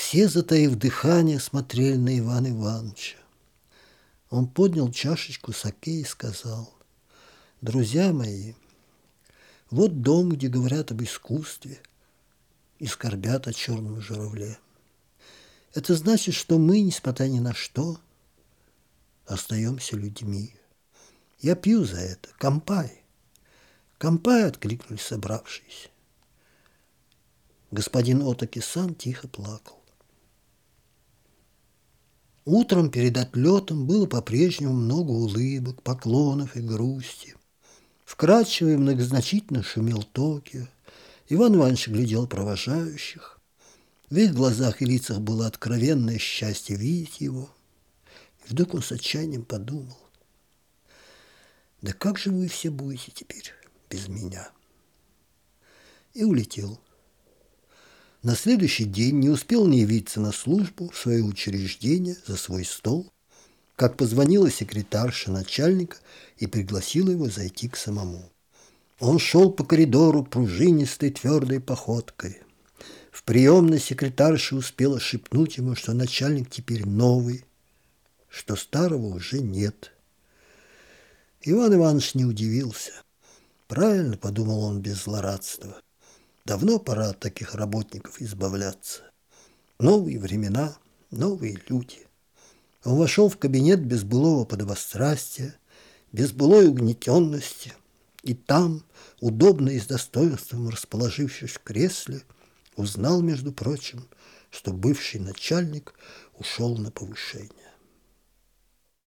Все, затаив дыхание, смотрели на Ивана Ивановича. Он поднял чашечку саке и сказал: «Друзья мои, вот дом, где говорят об искусстве и скорбят о черном журавле. Это значит, что мы, несмотря ни на что, остаемся людьми. Я пью за это. Кампай!» «Кампай!» — откликнулись собравшиеся. Господин Отаки-сан тихо плакал. Утром перед отлетом было по-прежнему много улыбок, поклонов и грусти. Вкрадчиво и многозначительно шумел Токио. Иван Иванович глядел провожающих. В их глазах и лицах было откровенное счастье видеть его. И вдруг он с отчаянием подумал: «Да как же вы все будете теперь без меня?» И улетел. На следующий день не успел не явиться на службу в свое учреждение за свой стол, как позвонила секретарша начальника и пригласила его зайти к самому. Он шел по коридору пружинистой твердой походкой. В приемной секретарша успела шепнуть ему, что начальник теперь новый, что старого уже нет. Иван Иванович не удивился. Правильно, подумал он без злорадства. Давно пора от таких работников избавляться. Новые времена, новые люди. Он вошел в кабинет без былого подобострастия, без былой угнетенности, и там, удобно и с достоинством расположившись в кресле, узнал, между прочим, что бывший начальник ушел на повышение.